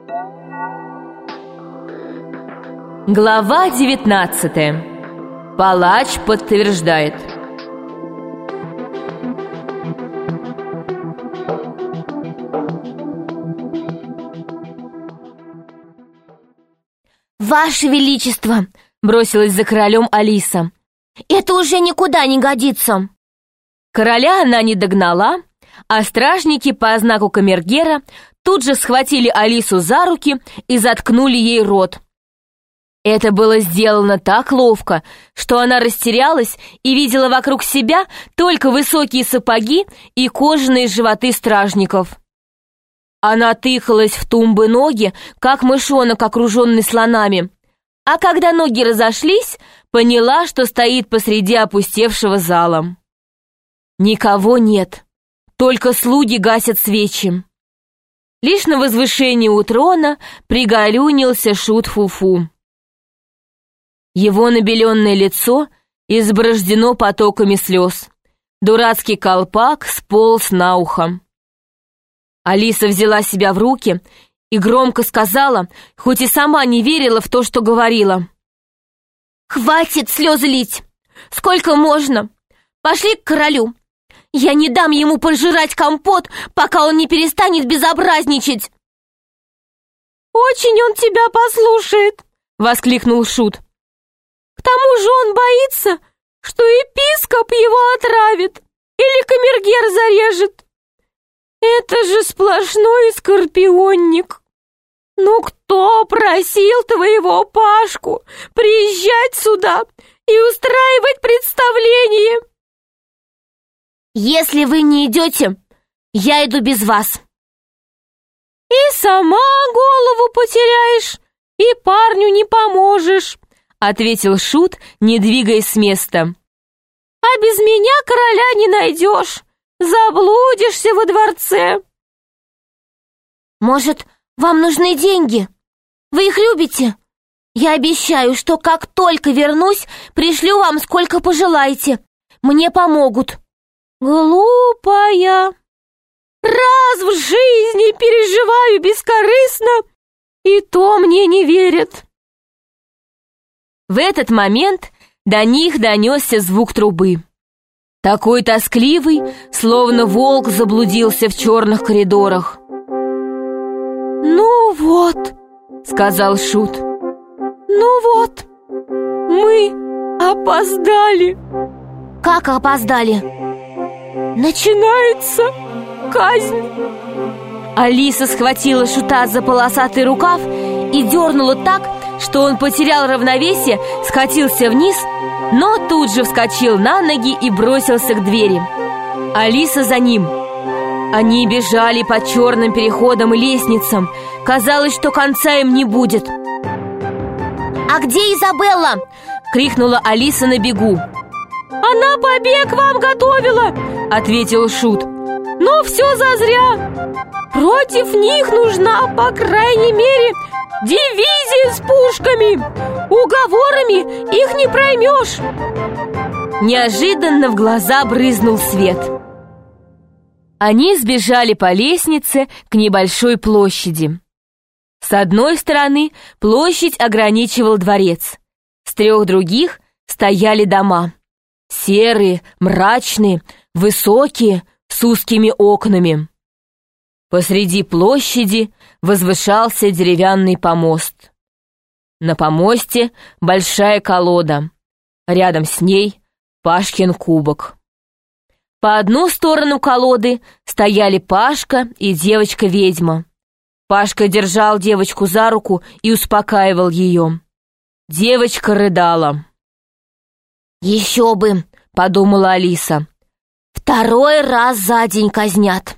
Глава 19. Палач подтверждает. «Ваше Величество!» — бросилась за королем Алиса. «Это уже никуда не годится!» Короля она не догнала, а стражники по знаку камергера тут же схватили Алису за руки и заткнули ей рот. Это было сделано так ловко, что она растерялась и видела вокруг себя только высокие сапоги и кожаные животы стражников. Она тыкалась в тумбы ноги, как мышонок, окруженный слонами, а когда ноги разошлись, поняла, что стоит посреди опустевшего зала. Никого нет, только слуги гасят свечи. Лишь на возвышении у трона приголюнился шут Фу-Фу. Его набеленное лицо изборождено потоками слез. Дурацкий колпак сполз на ухо. Алиса взяла себя в руки и громко сказала, хоть и сама не верила в то, что говорила: «Хватит слезы лить! Сколько можно? Пошли к королю! Я не дам ему пожирать компот, пока он не перестанет безобразничать!» «Очень он тебя послушает!» — воскликнул шут. «К тому же он боится, что епископ его отравит или камергер зарежет. Это же сплошной скорпионник. Ну кто просил твоего Пашку приезжать сюда и устраивать представление?» «Если вы не идете, я иду без вас». «И сама голову потеряешь, и парню не поможешь», — ответил шут, не двигаясь с места. «А без меня короля не найдешь, заблудишься во дворце». «Может, вам нужны деньги? Вы их любите? Я обещаю, что как только вернусь, пришлю вам сколько пожелаете. Мне помогут». «Глупая! Раз в жизни переживаю бескорыстно, и то мне не верят». В этот момент до них донесся звук трубы. Такой тоскливый, словно волк заблудился в черных коридорах. «Ну вот», — сказал шут, — «ну вот, мы опоздали». «Как опоздали?» «Начинается казнь». Алиса схватила шута за полосатый рукав и дернула так, что он потерял равновесие, скатился вниз, но тут же вскочил на ноги и бросился к двери. Алиса за ним. Они бежали по черным переходам и лестницам. Казалось, что конца им не будет. «А где Изабелла?» — крикнула Алиса на бегу. «Она побег вам готовила!» — ответил шут. «Но все зазря! Против них нужна, по крайней мере, дивизия с пушками! Уговорами их не проймешь!» Неожиданно в глаза брызнул свет. Они сбежали по лестнице к небольшой площади. С одной стороны площадь ограничивал дворец, с трех других стояли дома. Серые, мрачные, высокие, с узкими окнами. Посреди площади возвышался деревянный помост. На помосте большая колода. Рядом с ней Пашкин кубок. По одну сторону колоды стояли Пашка и девочка-ведьма. Пашка держал девочку за руку и успокаивал ее. Девочка рыдала. «Еще бы», — подумала Алиса. «Второй раз за день казнят».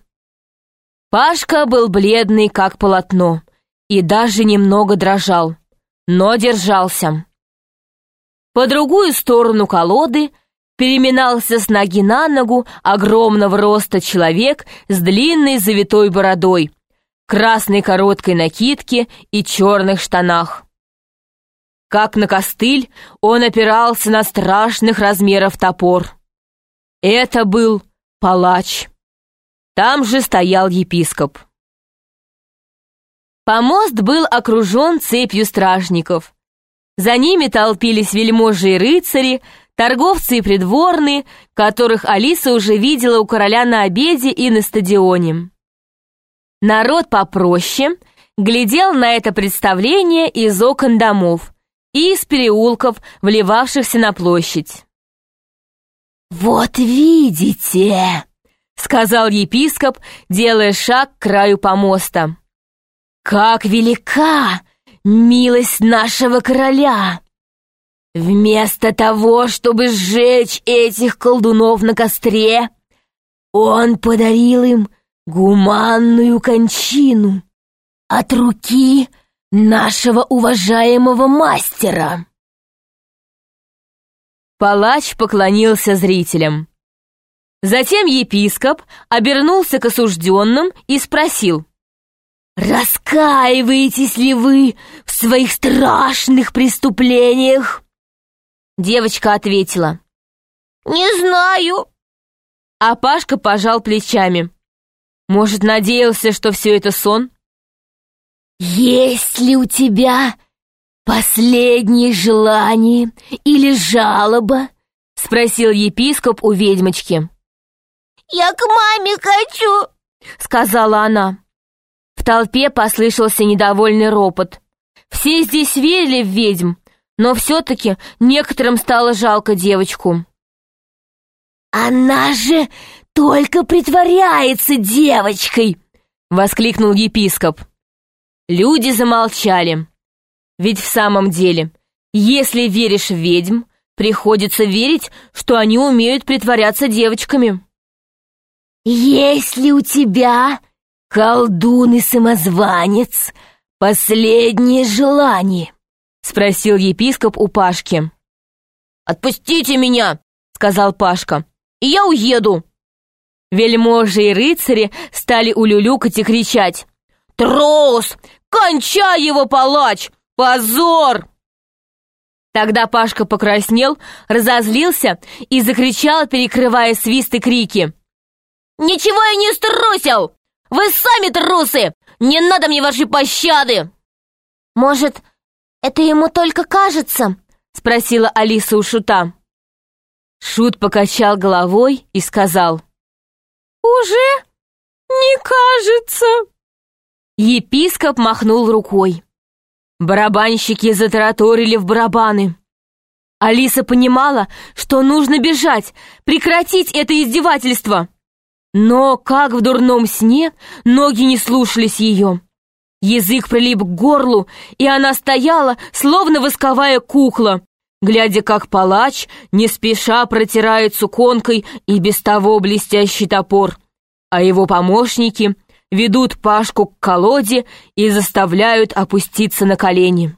Пашка был бледный, как полотно, и даже немного дрожал, но держался. По другую сторону колоды переминался с ноги на ногу огромного роста человек с длинной завитой бородой, красной короткой накидке и черных штанах. Как на костыль, он опирался на страшных размеров топор. Это был палач. Там же стоял епископ. Помост был окружен цепью стражников. За ними толпились вельможи и рыцари, торговцы и придворные, которых Алиса уже видела у короля на обеде и на стадионе. Народ попроще глядел на это представление из окон домов и из переулков, вливавшихся на площадь. «Вот видите!» — сказал епископ, делая шаг к краю помоста. «Как велика милость нашего короля! Вместо того, чтобы сжечь этих колдунов на костре, он подарил им гуманную кончину от руки нашего уважаемого мастера». Палач поклонился зрителям. Затем епископ обернулся к осужденным и спросил: «Раскаиваетесь ли вы в своих страшных преступлениях?» Девочка ответила: «Не знаю». А Пашка пожал плечами. Может, надеялся, что все это сон? «Есть ли у тебя последнее желание или жалоба?» — спросил епископ у ведьмочки. «Я к маме хочу», — сказала она. В толпе послышался недовольный ропот. Все здесь верили в ведьм, но все-таки некоторым стало жалко девочку. «Она же только притворяется девочкой!» — воскликнул епископ. Люди замолчали. Ведь в самом деле, если веришь в ведьм, приходится верить, что они умеют притворяться девочками. «Есть ли у тебя, колдун и самозванец, последнее желание?» — спросил епископ у Пашки. «Отпустите меня!» — сказал Пашка. «И я уеду!» Вельможи и рыцари стали улюлюкать и кричать: «Трус! Кончай его, палач! Позор!» Тогда Пашка покраснел, разозлился и закричал, перекрывая свист и крики: «Ничего я не струсил! Вы сами трусы! Не надо мне вашей пощады!» «Может, это ему только кажется?» — спросила Алиса у Шута. Шут покачал головой и сказал: «Уже не кажется». Епископ махнул рукой. Барабанщики затараторили в барабаны. Алиса понимала, что нужно бежать, прекратить это издевательство. Но, как в дурном сне, ноги не слушались ее. Язык прилип к горлу, и она стояла, словно восковая кукла, глядя, как палач не спеша протирает суконкой и без того блестящий топор, а его помощники ведут Пашку к колоде и заставляют опуститься на колени.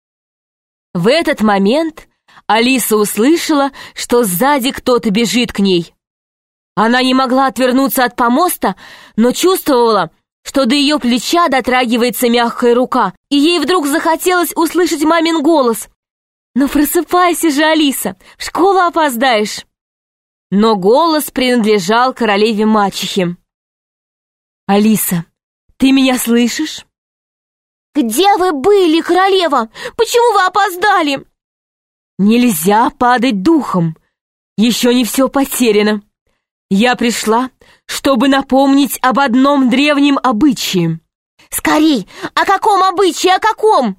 В этот момент Алиса услышала, что сзади кто-то бежит к ней. Она не могла отвернуться от помоста, но чувствовала, что до ее плеча дотрагивается мягкая рука, и ей вдруг захотелось услышать мамин голос: «Ну просыпайся же, Алиса, в школу опоздаешь!» Но голос принадлежал королеве-мачехе. «Алиса, ты меня слышишь?» «Где вы были, королева? Почему вы опоздали?» «Нельзя падать духом. Еще не все потеряно. Я пришла, чтобы напомнить об одном древнем обычае». «Скорей! О каком обычае, о каком?»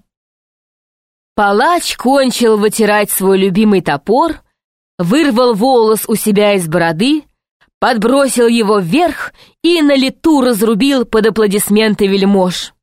Палач кончил вытирать свой любимый топор, вырвал волос у себя из бороды, подбросил его вверх и на лету разрубил под аплодисменты вельмож.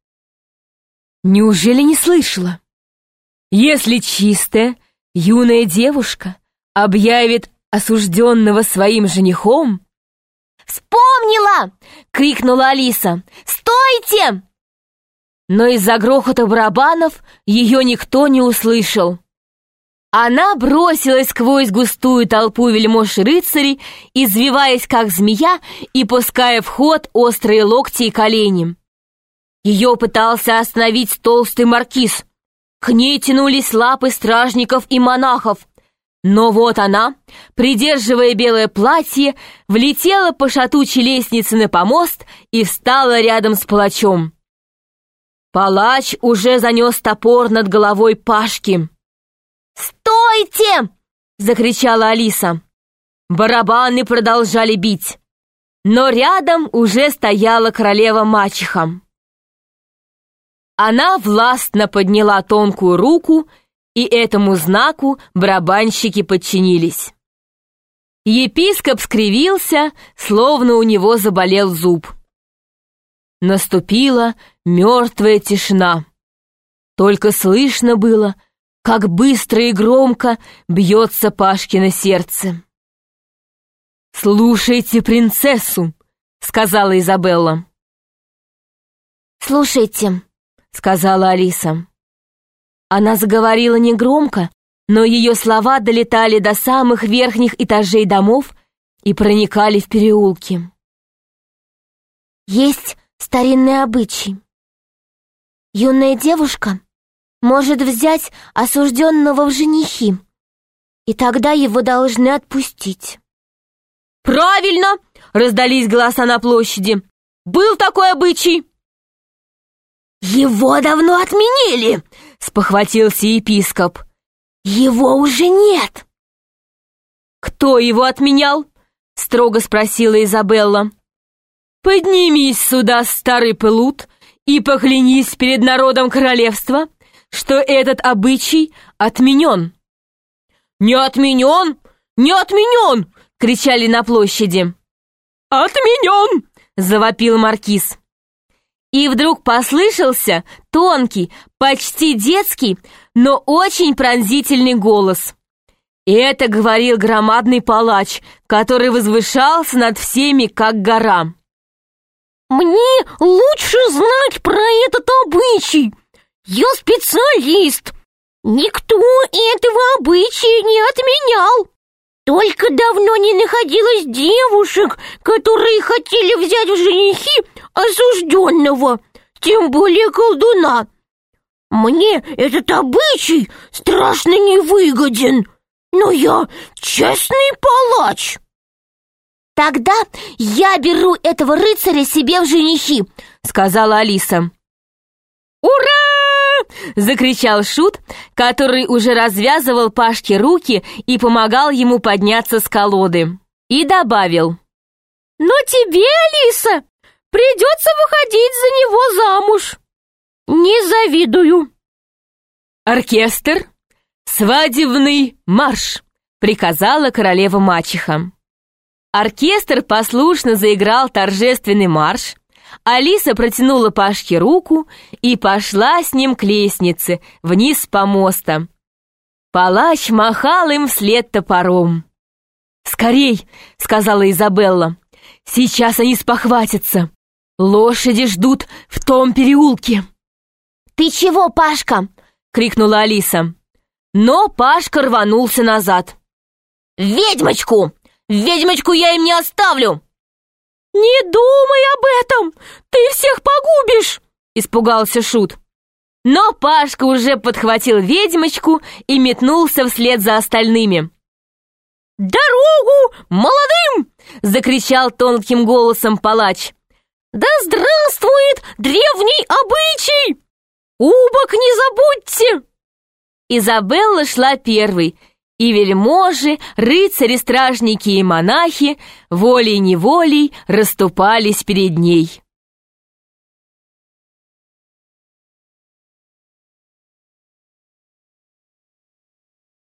Неужели не слышала? Если чистая, юная девушка объявит осужденного своим женихом... «Вспомнила!» — крикнула Алиса. «Стойте!» Но из-за грохота барабанов ее никто не услышал. Она бросилась сквозь густую толпу вельмож и рыцарей, извиваясь как змея и пуская в ход острые локти и колени. Ее пытался остановить толстый маркиз. К ней тянулись лапы стражников и монахов. Но вот она, придерживая белое платье, влетела по шатучей лестнице на помост и встала рядом с палачом. Палач уже занес топор над головой Пашки. «Стойте!» — закричала Алиса. Барабаны продолжали бить, но рядом уже стояла королева-мачеха. Она властно подняла тонкую руку, и этому знаку барабанщики подчинились. Епископ скривился, словно у него заболел зуб. Наступила мертвая тишина. Только слышно было, как быстро и громко бьется Пашкино сердце. «Слушайте принцессу», — сказала Изабелла. «Слушайте», — сказала Алиса. Она заговорила негромко, но ее слова долетали до самых верхних этажей домов и проникали в переулки. «Есть старинный обычай. Юная девушка может взять осужденного в женихи, и тогда его должны отпустить». «Правильно!» — раздались голоса на площади. «Был такой обычай!» «Его давно отменили!» — спохватился епископ. «Его уже нет!» «Кто его отменял?» — строго спросила Изабелла. «Поднимись сюда, старый плут, и поклянись перед народом королевства, что этот обычай отменен». «Не отменен! Не отменен!» — кричали на площади. «Отменен!» — завопил маркиз. И вдруг послышался тонкий, почти детский, но очень пронзительный голос. И это говорил громадный палач, который возвышался над всеми, как гора. «Мне лучше знать про этот обычай. Я специалист. Никто этого обычая не отменял. Только давно не находилось девушек, которые хотели взять в женихи осужденного, тем более колдуна. Мне этот обычай страшно невыгоден, но я честный палач». «Тогда я беру этого рыцаря себе в женихи», — сказала Алиса. «Ура!» — закричал Шут, который уже развязывал Пашке руки и помогал ему подняться с колоды. И добавил: «Но тебе, Алиса, придется выходить за него замуж. Не завидую». «Оркестр, свадебный марш!» — приказала королева-мачеха. Оркестр послушно заиграл торжественный марш, Алиса протянула Пашке руку и пошла с ним к лестнице, вниз с помоста. Палач махал им вслед топором. «Скорей!» — сказала Изабелла. «Сейчас они спохватятся. Лошади ждут в том переулке». «Ты чего, Пашка?» — крикнула Алиса. Но Пашка рванулся назад. «Ведьмочку! Ведьмочку я им не оставлю!» «Не думай об этом! Ты всех погубишь!» — испугался Шут. Но Пашка уже подхватил ведьмочку и метнулся вслед за остальными. «Дорогу молодым!» — закричал тонким голосом палач. «Да здравствует древний обычай! Убок не забудьте!» Изабелла шла первой, и вельможи, рыцари, стражники и монахи волей-неволей расступались перед ней.